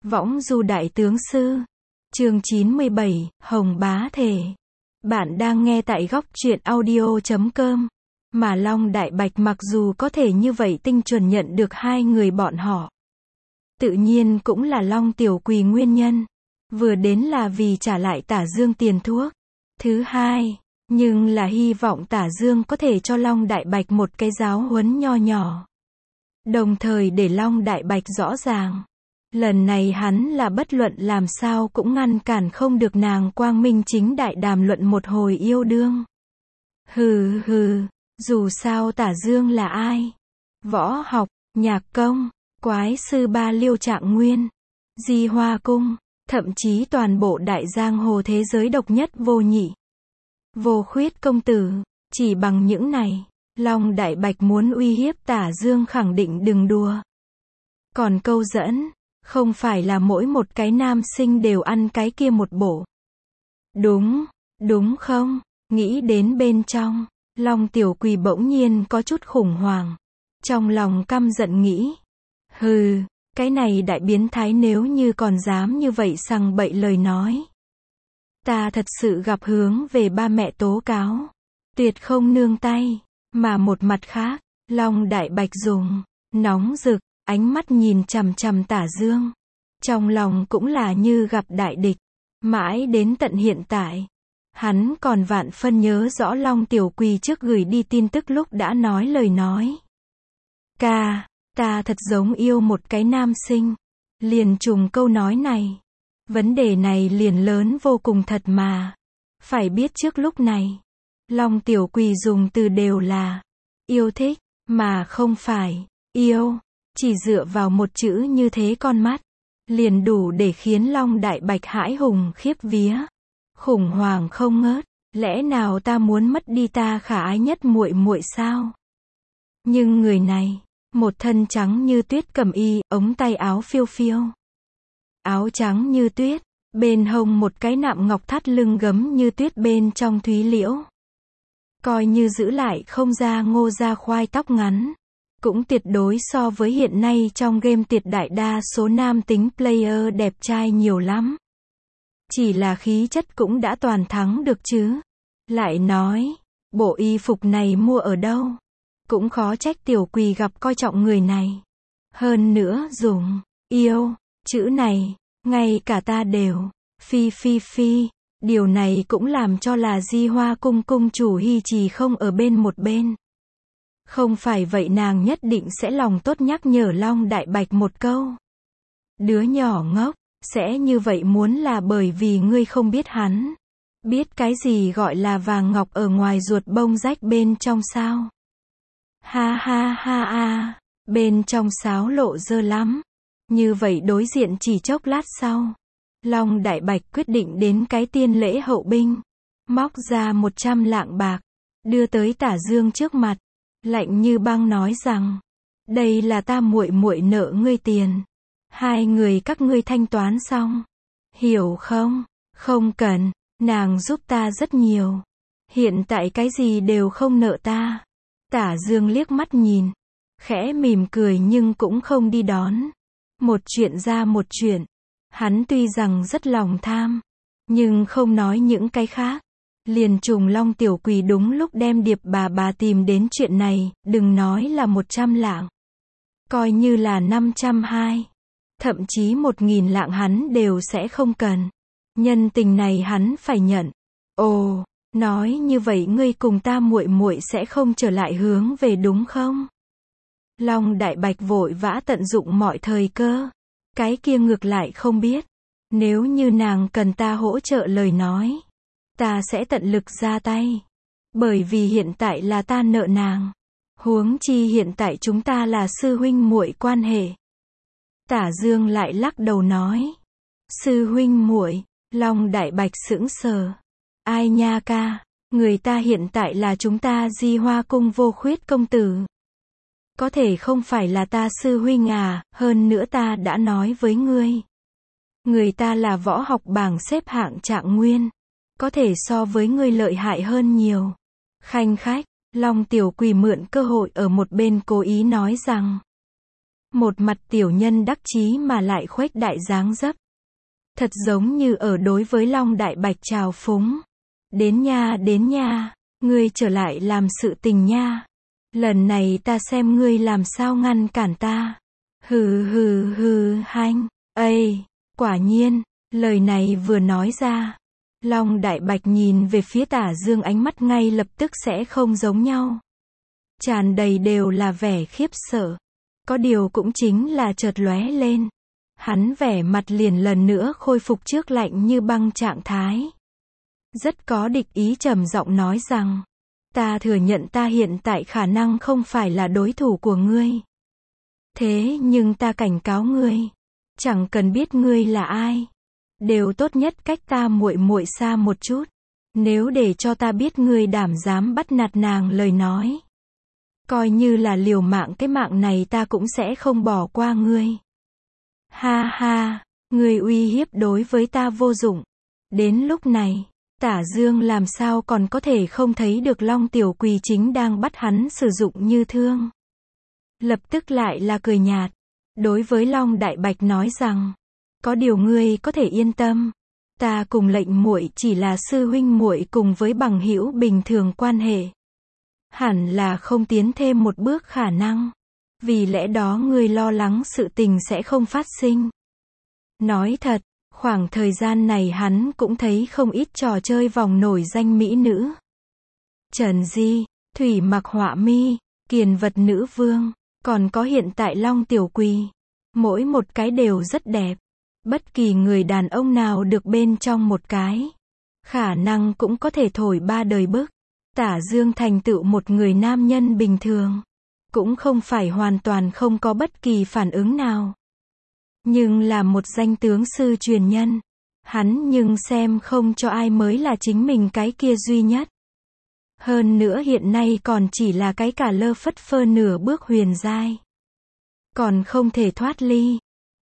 Võng du đại tướng sư. Chương 97, Hồng Bá Thể. Bạn đang nghe tại góc truyện audio.com. Mà Long Đại Bạch mặc dù có thể như vậy tinh chuẩn nhận được hai người bọn họ. Tự nhiên cũng là Long Tiểu Quỳ nguyên nhân. Vừa đến là vì trả lại Tả Dương tiền thuốc. Thứ hai, nhưng là hy vọng Tả Dương có thể cho Long Đại Bạch một cái giáo huấn nho nhỏ. Đồng thời để Long Đại Bạch rõ ràng. Lần này hắn là bất luận làm sao cũng ngăn cản không được nàng quang minh chính đại đàm luận một hồi yêu đương. Hừ hừ, dù sao Tả Dương là ai? Võ học, nhạc công, quái sư ba liêu trạng nguyên, Di Hoa Cung, thậm chí toàn bộ đại giang hồ thế giới độc nhất vô nhị. Vô khuyết công tử, chỉ bằng những này, Long Đại Bạch muốn uy hiếp Tả Dương khẳng định đừng đùa. Còn câu dẫn, không phải là mỗi một cái nam sinh đều ăn cái kia một bộ. Đúng không? Nghĩ đến bên trong, Long Tiểu Quỳ bỗng nhiên có chút khủng hoảng. Trong lòng căm giận nghĩ. Hừ, cái này đại biến thái nếu như còn dám như vậy sằng bậy lời nói. Ta thật sự gặp hướng về ba mẹ tố cáo. Tuyệt không nương tay. Mà một mặt khác, Long Đại Bạch dùng, nóng rực, ánh mắt nhìn chằm chằm Tả Dương. Trong lòng cũng là như gặp đại địch. Mãi đến tận hiện tại, hắn còn vạn phân nhớ rõ Long Tiểu Quỳ trước gửi đi tin tức lúc đã nói lời nói. Ca, ta thật giống yêu một cái nam sinh. Liền trùng câu nói này. Vấn đề này liền lớn vô cùng thật mà. Phải biết trước lúc này, Long Tiểu Quỳ dùng từ đều là yêu thích, mà không phải yêu. Chỉ dựa vào một chữ như thế con mắt, liền đủ để khiến Long Đại Bạch hãi hùng khiếp vía. Khủng hoảng không ngớt, lẽ nào ta muốn mất đi ta khả ái nhất muội muội sao? Nhưng người này, một thân trắng như tuyết cẩm y, ống tay áo phiêu phiêu. Áo trắng như tuyết, bên hông một cái nạm ngọc thắt lưng gấm như tuyết bên trong thúy liễu. Coi như giữ lại không ra ngô ra khoai tóc ngắn. Cũng tuyệt đối so với hiện nay trong game tuyệt đại đa số nam tính player đẹp trai nhiều lắm. Chỉ là khí chất cũng đã toàn thắng được chứ. Lại nói, bộ y phục này mua ở đâu? Cũng khó trách Tiểu Quỳ gặp coi trọng người này. Hơn nữa dùng, yêu, chữ này, ngay cả ta đều, phi. Điều này cũng làm cho là Di Hoa Cung cung chủ Hy Trì không ở bên một bên. Không phải vậy nàng nhất định sẽ lòng tốt nhắc nhở Long Đại Bạch một câu. Đứa nhỏ ngốc, sẽ như vậy muốn là bởi vì ngươi không biết hắn. Biết cái gì gọi là vàng ngọc ở ngoài ruột bông rách bên trong sao? Ha, bên trong sáo lộ dơ lắm. Như vậy đối diện chỉ chốc lát sau. Long Đại Bạch quyết định đến cái tiên lễ hậu binh. Móc ra 100 lạng bạc. Đưa tới Tả Dương trước mặt. Lạnh như băng nói rằng, đây là ta muội muội nợ ngươi tiền. Hai người các ngươi thanh toán xong. Hiểu không? Không cần, nàng giúp ta rất nhiều. Hiện tại cái gì đều không nợ ta. Tả Dương liếc mắt nhìn, khẽ mỉm cười nhưng cũng không đi đón. Một chuyện ra một chuyện. Hắn tuy rằng rất lòng tham, nhưng không nói những cái khác. Liền trùng Long Tiểu Quỳ đúng lúc đem Điệp bà tìm đến chuyện này, đừng nói là 100 lạng. Coi như là 520. Thậm chí 1.000 lạng hắn đều sẽ không cần. Nhân tình này hắn phải nhận. Ồ, nói như vậy ngươi cùng ta muội muội sẽ không trở lại hướng về đúng không? Long Đại Bạch vội vã tận dụng mọi thời cơ. Cái kia ngược lại không biết. Nếu như nàng cần ta hỗ trợ lời nói, ta sẽ tận lực ra tay. Bởi vì hiện tại là ta nợ nàng. Huống chi hiện tại chúng ta là sư huynh muội quan hệ. Tả Dương lại lắc đầu nói. Sư huynh muội, Long Đại Bạch sững sờ. Ai nha ca, người ta hiện tại là chúng ta Di Hoa Cung vô khuyết công tử. Có thể không phải là ta sư huynh à, hơn nữa ta đã nói với ngươi. Người ta là võ học bảng xếp hạng trạng nguyên. Có thể so với ngươi lợi hại hơn nhiều. Khanh khách, Long Tiểu Quỳ mượn cơ hội ở một bên cố ý nói rằng. Một mặt tiểu nhân đắc chí mà lại khuếch đại dáng dấp. Thật giống như ở đối với Long Đại Bạch trào phúng. Đến nha, ngươi trở lại làm sự tình nha. Lần này ta xem ngươi làm sao ngăn cản ta. Hừ hanh, ây, quả nhiên, lời này vừa nói ra. Long Đại Bạch nhìn về phía Tả Dương ánh mắt ngay lập tức sẽ không giống nhau. Tràn đầy đều là vẻ khiếp sợ. Có điều cũng chính là chợt lóe lên. Hắn vẻ mặt liền lần nữa khôi phục trước lạnh như băng trạng thái. Rất có địch ý trầm giọng nói rằng, ta thừa nhận ta hiện tại khả năng không phải là đối thủ của ngươi. Thế nhưng ta cảnh cáo ngươi, chẳng cần biết ngươi là ai, đều tốt nhất cách ta muội muội xa một chút. Nếu để cho ta biết ngươi đảm dám bắt nạt nàng lời nói, coi như là liều mạng cái mạng này ta cũng sẽ không bỏ qua ngươi. Ha ha, ngươi uy hiếp đối với ta vô dụng. Đến lúc này, Tả Dương làm sao còn có thể không thấy được Long Tiểu Quỳ chính đang bắt hắn sử dụng như thương. Lập tức lại là cười nhạt. Đối với Long Đại Bạch nói rằng, có điều ngươi có thể yên tâm. Ta cùng lệnh muội chỉ là sư huynh muội cùng với bằng hữu bình thường quan hệ. Hẳn là không tiến thêm một bước khả năng. Vì lẽ đó ngươi lo lắng sự tình sẽ không phát sinh. Nói thật, khoảng thời gian này hắn cũng thấy không ít trò chơi vòng nổi danh mỹ nữ. Trần Di, Thủy Mặc Họa Mi, Kiền Vật Nữ Vương, còn có hiện tại Long Tiểu Quỳ. Mỗi một cái đều rất đẹp. Bất kỳ người đàn ông nào được bên trong một cái, khả năng cũng có thể thổi ba đời bức. Tả Dương thành tựu một người nam nhân bình thường, cũng không phải hoàn toàn không có bất kỳ phản ứng nào. Nhưng là một danh tướng sư truyền nhân, hắn nhưng xem không cho ai mới là chính mình cái kia duy nhất. Hơn nữa hiện nay còn chỉ là cái cả lơ phất phơ nửa bước huyền giai. Còn không thể thoát ly.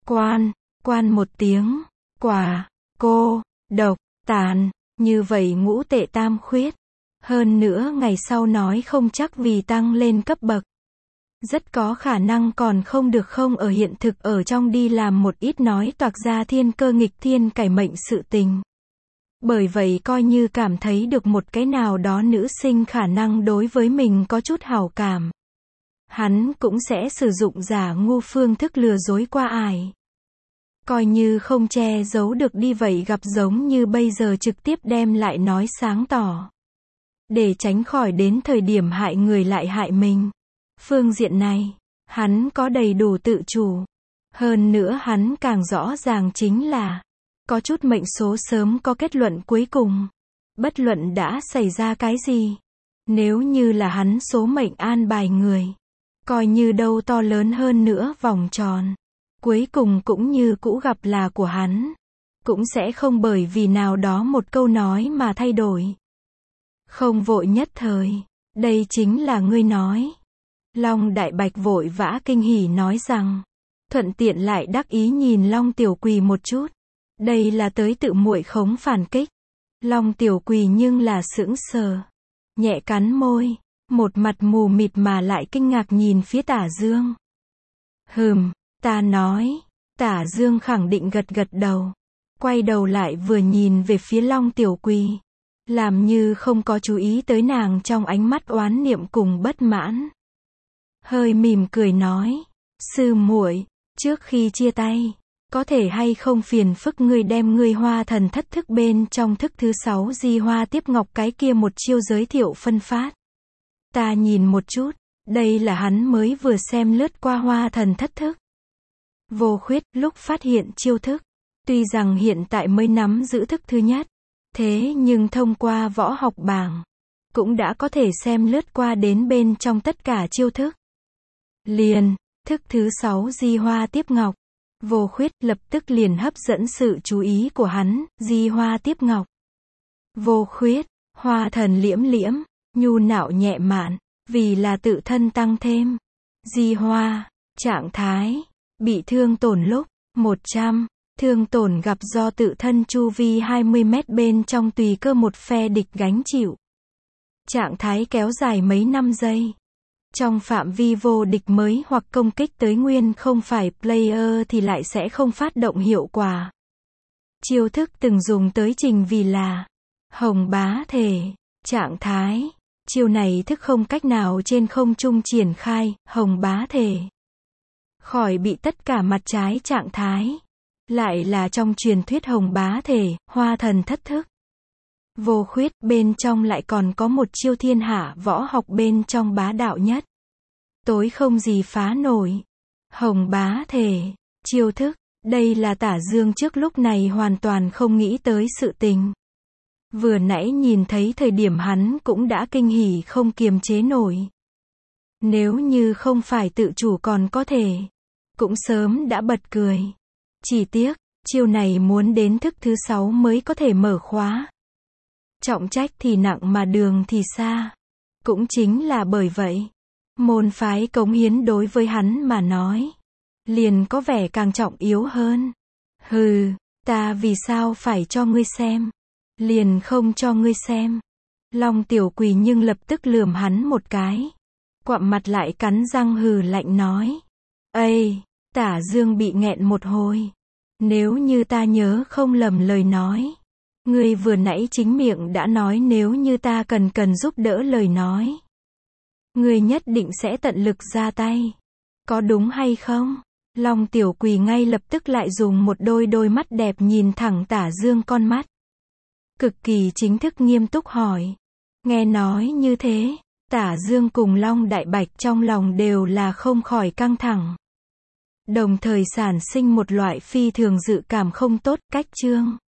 Quan một tiếng, quả, cô, độc, tàn, như vậy ngũ tệ tam khuyết. Hơn nữa ngày sau nói không chắc vì tăng lên cấp bậc. Rất có khả năng còn không được không ở hiện thực ở trong đi làm một ít nói toạc ra thiên cơ nghịch thiên cải mệnh sự tình. Bởi vậy coi như cảm thấy được một cái nào đó nữ sinh khả năng đối với mình có chút hảo cảm. Hắn cũng sẽ sử dụng giả ngu phương thức lừa dối qua ải. Coi như không che giấu được đi vậy gặp giống như bây giờ trực tiếp đem lại nói sáng tỏ. Để tránh khỏi đến thời điểm hại người lại hại mình. Phương diện này, hắn có đầy đủ tự chủ. Hơn nữa hắn càng rõ ràng chính là, có chút mệnh số sớm có kết luận cuối cùng. Bất luận đã xảy ra cái gì. Nếu như là hắn số mệnh an bài người, coi như đâu to lớn hơn nữa vòng tròn, cuối cùng cũng như cũ gặp là của hắn. Cũng sẽ không bởi vì nào đó một câu nói mà thay đổi. Không vội nhất thời. Đây chính là ngươi nói. Long Đại Bạch vội vã kinh hỉ nói rằng. Thuận tiện lại đắc ý nhìn Long Tiểu Quỳ một chút. Đây là tới tự muội khống phản kích. Long Tiểu Quỳ nhưng là sững sờ. Nhẹ cắn môi. Một mặt mù mịt mà lại kinh ngạc nhìn phía Tả Dương. Ta nói. Tả Dương khẳng định gật gật đầu. Quay đầu lại vừa nhìn về phía Long Tiểu Quỳ. Làm như không có chú ý tới nàng trong ánh mắt oán niệm cùng bất mãn. Hơi mỉm cười nói. Sư muội, trước khi chia tay, có thể hay không phiền phức ngươi đem ngươi Hoa Thần Thất thức bên trong thức thứ 6 Di Hoa Tiếp Ngọc cái kia một chiêu giới thiệu phân phát. Ta nhìn một chút, đây là hắn mới vừa xem lướt qua Hoa Thần Thất thức. Vô Khuyết lúc phát hiện chiêu thức, tuy rằng hiện tại mới nắm giữ thức thứ nhất, thế nhưng thông qua võ học bảng, cũng đã có thể xem lướt qua đến bên trong tất cả chiêu thức. Liền, thức thứ 6 Di Hoa Tiếp Ngọc. Vô Khuyết lập tức liền hấp dẫn sự chú ý của hắn, Di Hoa Tiếp Ngọc. Vô Khuyết, Hoa Thần liễm liễm, nhu nạo nhẹ mạn, vì là tự thân tăng thêm. Di Hoa, trạng thái, bị thương tổn lúc, 100, thương tổn gặp do tự thân chu vi 20 mét bên trong tùy cơ một phe địch gánh chịu. Trạng thái kéo dài mấy năm giây. Trong phạm vi vô địch mới hoặc công kích tới nguyên không phải player thì lại sẽ không phát động hiệu quả. Chiêu thức từng dùng tới Trình Vì là Hồng Bá Thể, trạng thái. Chiêu này thức không cách nào trên không trung triển khai, Hồng Bá Thể. Khỏi bị tất cả mặt trái trạng thái. Lại là trong truyền thuyết Hồng Bá Thể, Hoa Thần Thất Thức. Vô khuyết, bên trong lại còn có một chiêu thiên hạ võ học bên trong bá đạo nhất. Tối không gì phá nổi. Hồng Bá Thể, chiêu thức, đây là Tả Dương trước lúc này hoàn toàn không nghĩ tới sự tình. Vừa nãy nhìn thấy thời điểm hắn cũng đã kinh hỉ không kiềm chế nổi. Nếu như không phải tự chủ còn có thể, cũng sớm đã bật cười. Chỉ tiếc, chiêu này muốn đến thức thứ 6 mới có thể mở khóa. Trọng trách thì nặng mà đường thì xa. Cũng chính là bởi vậy, môn phái cống hiến đối với hắn mà nói, liền có vẻ càng trọng yếu hơn. Hừ, ta vì sao phải cho ngươi xem? Liền không cho ngươi xem. Long Tiểu Quỳ nhưng lập tức lườm hắn một cái. Quặm mặt lại cắn răng hừ lạnh nói. Ây, Tả Dương bị nghẹn một hồi. Nếu như ta nhớ không lầm lời nói. Ngươi vừa nãy chính miệng đã nói nếu như ta cần giúp đỡ lời nói. Ngươi nhất định sẽ tận lực ra tay. Có đúng hay không? Long Tiểu Quỳ ngay lập tức lại dùng một đôi mắt đẹp nhìn thẳng Tả Dương con mắt. Cực kỳ chính thức nghiêm túc hỏi. Nghe nói như thế, Tả Dương cùng Long Đại Bạch trong lòng đều là không khỏi căng thẳng. Đồng thời sản sinh một loại phi thường dự cảm không tốt, cách chương.